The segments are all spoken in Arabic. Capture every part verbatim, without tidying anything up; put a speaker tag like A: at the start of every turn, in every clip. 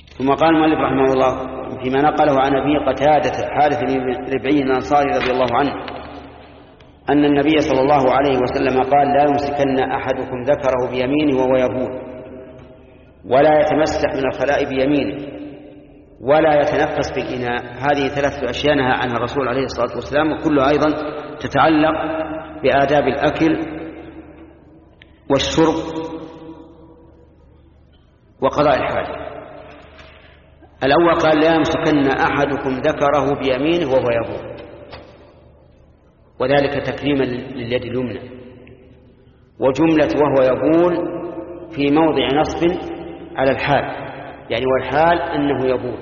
A: ثم قال المؤلف رحمه الله فيما نقله عن أبي قتادة حارث بن ربعي الأنصاري رضي الله عنه أن النبي صلى الله عليه وسلم قال: لا يمسكن أحدكم ذكره بيمينه وهو يبول، ولا يتمسح من الخلاء بيمينه، ولا يتنفس في الإناء. هذه ثلاثة أشياء نهى عنها الرسول عليه الصلاة والسلام، وكلها أيضا تتعلق بآداب الأكل والشرب وقضاء الحاجة. الأول قال: لا يمسكن أحدكم ذكره بيمينه وهو يبول، وذلك تكريما لليد اليمنى. وجملة وهو يبول في موضع نصب على الحال، يعني والحال أنه يبول.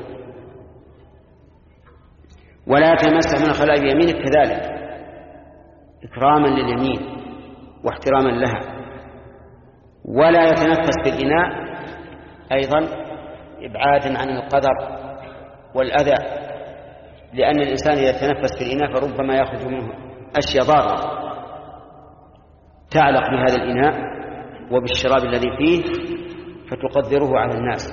A: ولا يتمسح من الخلاء بيمينه كذلك إكراما لليمين واحتراما لها. ولا يتنفس في الإناء أيضا إبعادا عن القدر والأذى، لأن الإنسان إذا تنفس في الإناء فربما يخرج منه أشياء ضارة تعلق بهذا الإناء وبالشراب الذي فيه فتقدره على الناس.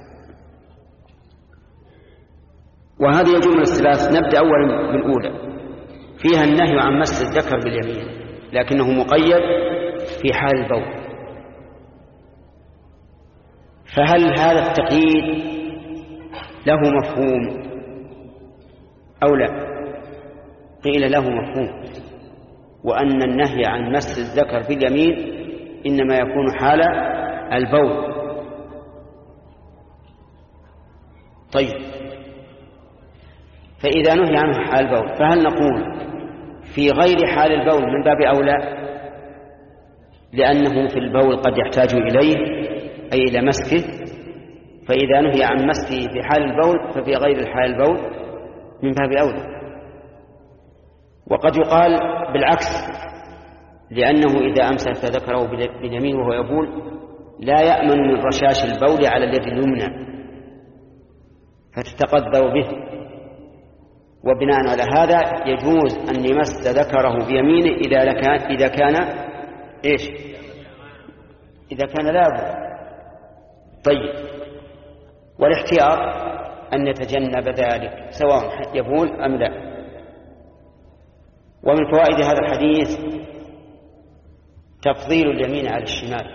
A: وهذه الجملة الثلاث نبدأ أولا بالأولى، فيها النهي عن مس الذكر باليمين، لكنه مقيد في حال البول. فهل هذا التقييد له مفهوم أو لا؟ قيل له مفهوم، وأن النهي عن مس الذكر باليمين إنما يكون حال البول. طيب، فإذا نهي عنه حال البول فهل نقول في غير حال البول من باب أولى، لأنه في البول قد يحتاج إليه أي إلى مسكه، فإذا نهي عن مسكه في حال البول ففي غير حال البول من باب أولى. وقد يقال بالعكس، لأنه إذا أمسك ذكره باليمين وهو يبول لا يأمن من رشاش البول على اليد اليمنى فتتقدر به، وبناء على هذا يجوز أن يمس ذكره بيمينه إذا كان إذا كان إيش؟ إذا كان لا يبول. طيب، والاحتياط أن يتجنب ذلك سواء يبول أم لا. ومن فوائد هذا الحديث تفضيل اليمين على الشمال،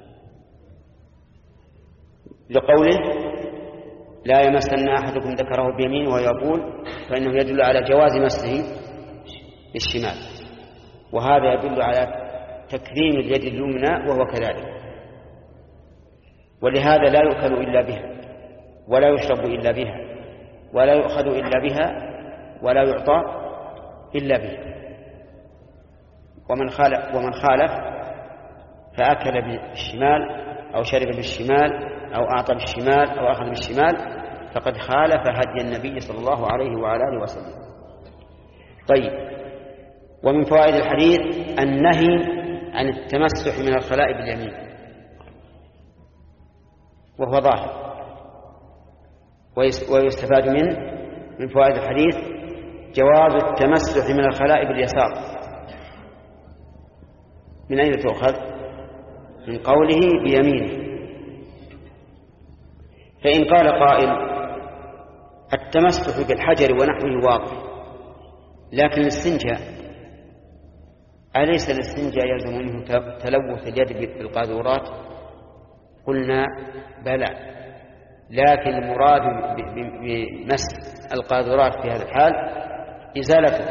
A: لقوله: لا يمسن أحدكم ذكره بيمينه ويبول، فإنه يدل على جواز مسه بالشمال، وهذا يدل على تكريم اليد اليمنى وهو كذلك. ولهذا لا يؤكل إلا بها، ولا يشرب إلا بها، ولا يؤخذ إلا بها، ولا يعطى إلا بها. ومن خالف, ومن خالف فأكل بالشمال أو شرب بالشمال أو أعطى بالشمال أو أخذ بالشمال فقد خالف هدي النبي صلى الله عليه وعلى آله وسلم. طيب، ومن فوائد الحديث النهي عن التمسح من الخلاء باليمين، وهو ظاهر. ويستفاد منه من فوائد الحديث جواز التمسح من الخلاء باليسار. من أين تؤخذ؟ من قوله بيمينه. فإن قال قائل: التمسح بالحجر ونحوه واضح، لكن الاستنجاء أليس الاستنجاء يلزم منه تلوث اليد بالقاذورات؟ قلنا بلى، لكن المراد بمس القاذورات في هذا الحال إزالته،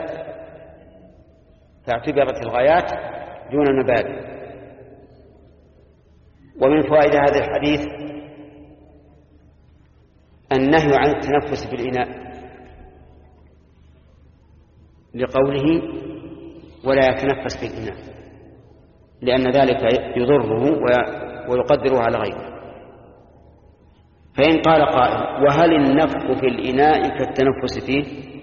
A: فاعتبرت الغايات دون المبادئ. ومن فوائد هذا الحديث النهي عن التنفس بالإناء، لقوله: ولا يتنفس في الإناء، لأن ذلك يضره ويقدره على غيره. فإن قال قائل: وهل النفخ في الإناء كالتنفس فيه؟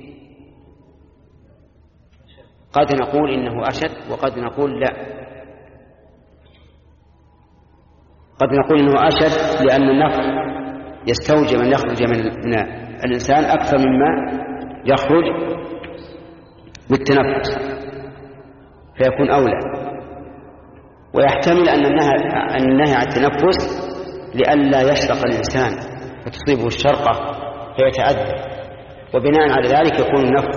A: قد نقول إنه أشد، وقد نقول لا. قد نقول إنه أشد لأن النفخ يستوجب أن يخرج من الإنسان أكثر مما يخرج بالتنفس، فيكون أولى. ويحتمل أن النهي عن التنفس لئلا يشرق الإنسان فتصيبه الشرقة فيتأذى، وبناء على ذلك يكون النفخ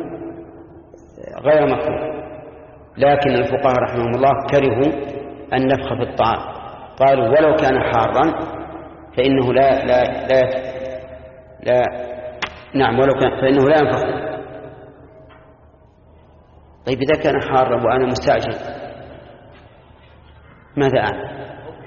A: غير مكروه. لكن الفقهاء رحمهم الله كرهوا النفخ في الطعام، قالوا ولو كان حارا فإنه لا لا لا, لا نعم ولو كان فإنه لا ينفخ. طيب إذا كان حارا وأنا مستعجل ماذا أعمل؟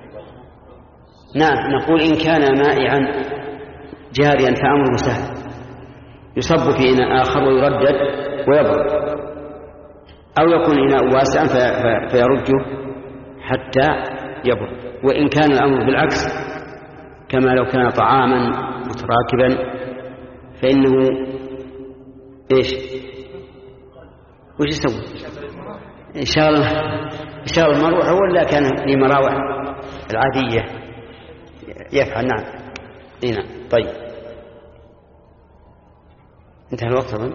A: نعم نقول إن كان مائعا جاريا فأمره سهل، يصب في إناء آخر ويردد ويبرد، أو يكون إناء واسعا فيرجه حتى يبرد. وإن كان الأمر بالعكس كما لو كان طعاما متراكبا فإنه إيش وش يسوي؟ إن شاء الله إن شاء الله المروحة ولا كان في مراوح العادية يفعل. نعم هنا. طيب انتهى الوقت طبعا.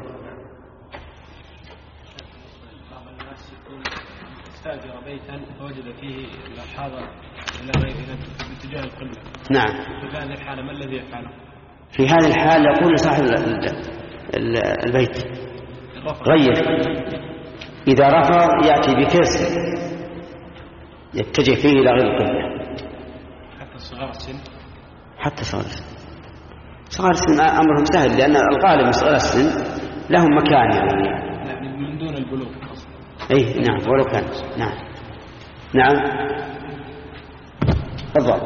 B: استأجر بيتا فوجد فيه الحاضر إلى باتجاه القبلة.
A: نعم.
B: في هذه الحالة ما الذي يفعله؟
A: في هذه الحالة يقول لصاحب البيت غير. إذا رفض يأتي بكرسي يتجه فيه إلى غير القبلة.
B: حتى صغار السن. حتى
A: صغار السن. صغار السن أمرهم سهل لأن الغالب من صغار السن لهم مكان يعني.
B: يعني من دون البلوغ.
A: أي نعم ولو كان. نعم نعم تفضل.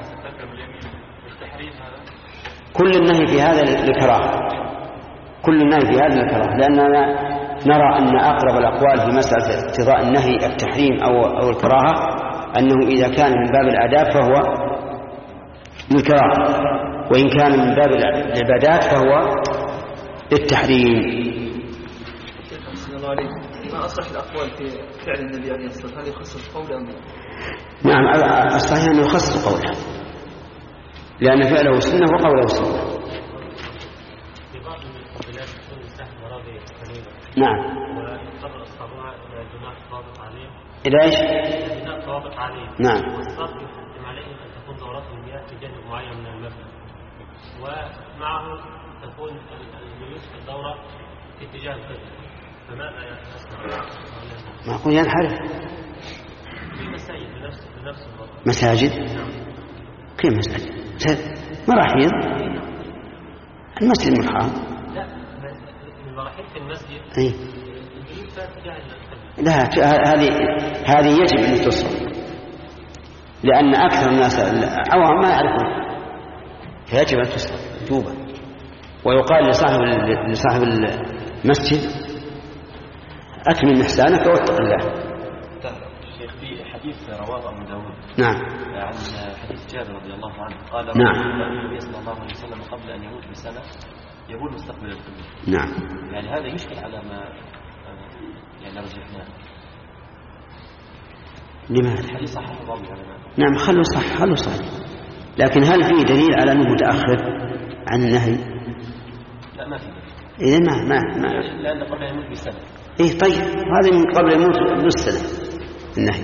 A: كل النهي في هذا الكراهة، كل النهي في هذا الكراهة، لأننا نرى أن أقرب الأقوال في مسألة اقتضاء النهي التحريم أو أو الكراهة أنه إذا كان من باب الآداب فهو الكراهة، وإن كان من باب العبادات فهو التحريم.
C: ما أصح الأقوال في فعل النبي عليه الصلاة والسلام؟ هل يخصص قوله أم لا؟
A: نعم الصحيح أنه يخصص قوله لأن فعله سنة وقوله سنة. نعم.
D: ويعتبر أصحابها إلى جماعة ضابط عليهم.
A: إلى إيش؟
D: جماعة ضابط عليهم.
A: نعم.
D: والصرف يحتم عليهم أن تكون دورات المياه في جانب معين من المبنى، ومعه تكون الجلوس في الدورة في اتجاه القبلة، فماذا يصنع؟
A: معقول ينحرف؟
D: في مساجد بنفس بنفس الوضع.
A: مساجد؟ كيف مساجد؟ مراحيض؟ المسجد الحرام.
D: لا المراحيض في المسجد.
A: إيه؟
D: الجلوس في اتجاه القبلة.
A: لا هذه هذه يجب أن تصرف، لأن أكثر الناس عوام ما يعرفون، فيجب أن تصرف توبة. ويقال لصاحب لصاحب المسجد أكمل إحسانك واتق الله.
E: شيخ في حديث رواه أبو داود
A: نعم
E: عن حديث جابر رضي الله عنه قال
A: نعم
E: النبي صلى الله عليه وسلم قبل أن يموت بسنة يقول مستقبل القبلة.
A: نعم.
E: يعني هذا يشكل على ما يعني رجحناه.
A: لماذا؟
E: الحديث صحيح بعض العلماء.
A: نعم خلوا صح خلوا صح، لكن هل في دليل على أنه متأخر عن النهي؟
E: لا ما في.
A: إذا ما ما ما
E: لأن قبل أن يموت بسنة.
A: إيه طيب هذا من قبل يموت نص سنة النهي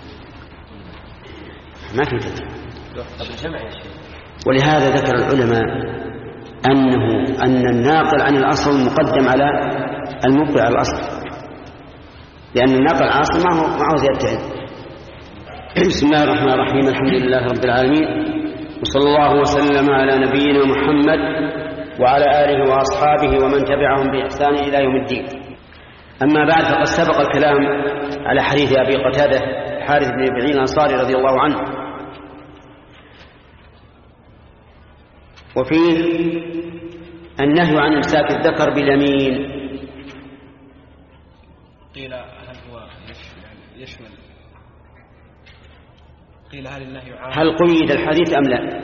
A: ما في دليل.
E: طب الجمع يا شيخ.
A: ولهذا ذكر العلماء أنه أن الناقل عن الأصل مقدم على المبقي على الأصل، لأن الناقل عن الأصل معه معه زيادة علم. بسم الله الرحمن الرحيم. الحمد لله رب العالمين، وصلى الله وسلم على نبينا محمد وعلى آله وأصحابه ومن تبعهم بإحسان إلى يوم الدين. أما بعد، فقد سبق الكلام على حديث أبي قتادة حارث بن ربيعي الأنصاري رضي الله عنه، وفيه النهي عن إمساك الذكر باليمين.
B: قيل هل هو يشمل قيل هل النهي عام؟
A: هل قيد الحديث أم لا؟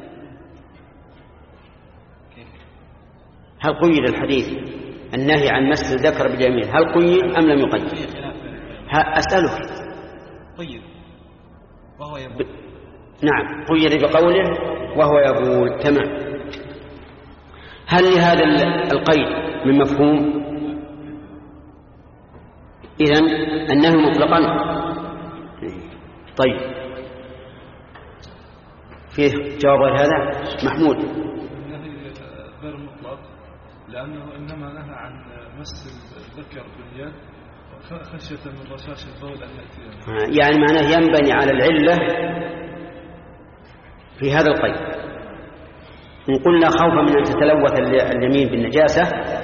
A: هل قيد الحديث النهي عن مس الذكر باليمين هل قيد أم لم يقيد؟ أسألك.
B: قيد وهو يقول ب...
A: نعم قيد بقوله وهو يقول. تمام. هل لهذا القيد من مفهوم؟ إذن النهي مطلقا. طيب، فيه جواب غير هذا محمود.
C: النهي غير مطلق لأنه إنما نهى عن مس الذكر باليد خشية من رشاش البول أن يأتي.
A: يعني معناه ينبني على العلة في هذا القيد. إن قلنا خوفا من أن تتلوث اليمين بالنجاسة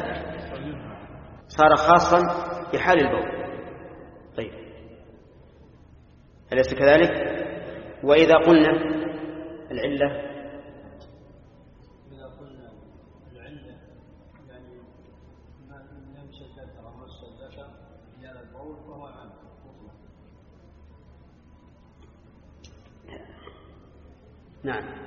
A: صار خاصا بحال البول. طيب أليس كذلك؟ وإذا قلنا العلة
F: إذا قلنا العلة يعني ما يمشي الذكر أو مس الذكر إلى البول فهو عام مطلق.
A: نعم.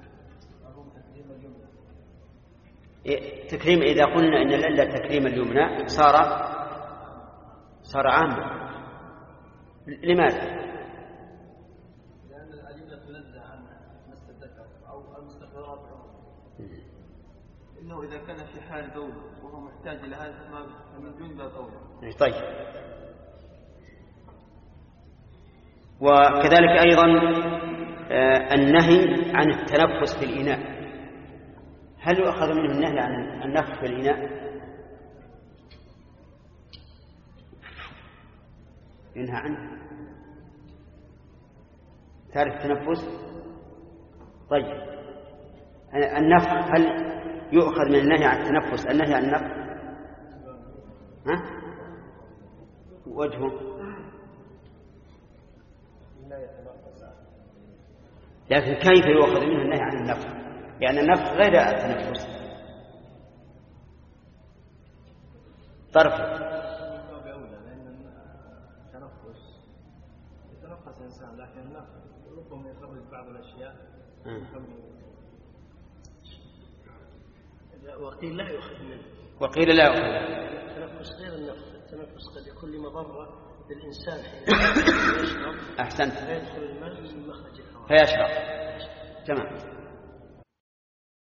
A: تكريم إذا قلنا إن العلة تكريم اليمنى صار صار عاما. لماذا؟
F: لأن الأدلة تنزه عن مس الذكر أو المستقرات
C: إنه إذا كان في حال بول وهو محتاج إلى هذا فمن دون باب أولى.
A: طيب. وكذلك أيضا النهي عن التنفس في الإناء، هل يؤخذ منه النهي عن النفخ في الإناء؟ ينهى عنه. تعرف التنفس؟ طيب النفخ هل يؤخذ من النهي عن التنفس النهي عن النفخ؟ ها؟ وجهه لكن كيف يؤخذ منه النهي عن النفخ؟ لأن النفخ غير التنفس. طرف
F: يتنفس الإنسان لكن النفخ ربما يخرج بعض الأشياء وقيل لا يؤخذ منه
A: وقيل لا يؤخذ منه.
F: التنفس غير النفخ، التنفس قد يكون لمضرة للإنسان حين يشرب
A: أحسنت
F: فيدخل الماء من مخرج الهواء
A: فيشرب. تمام.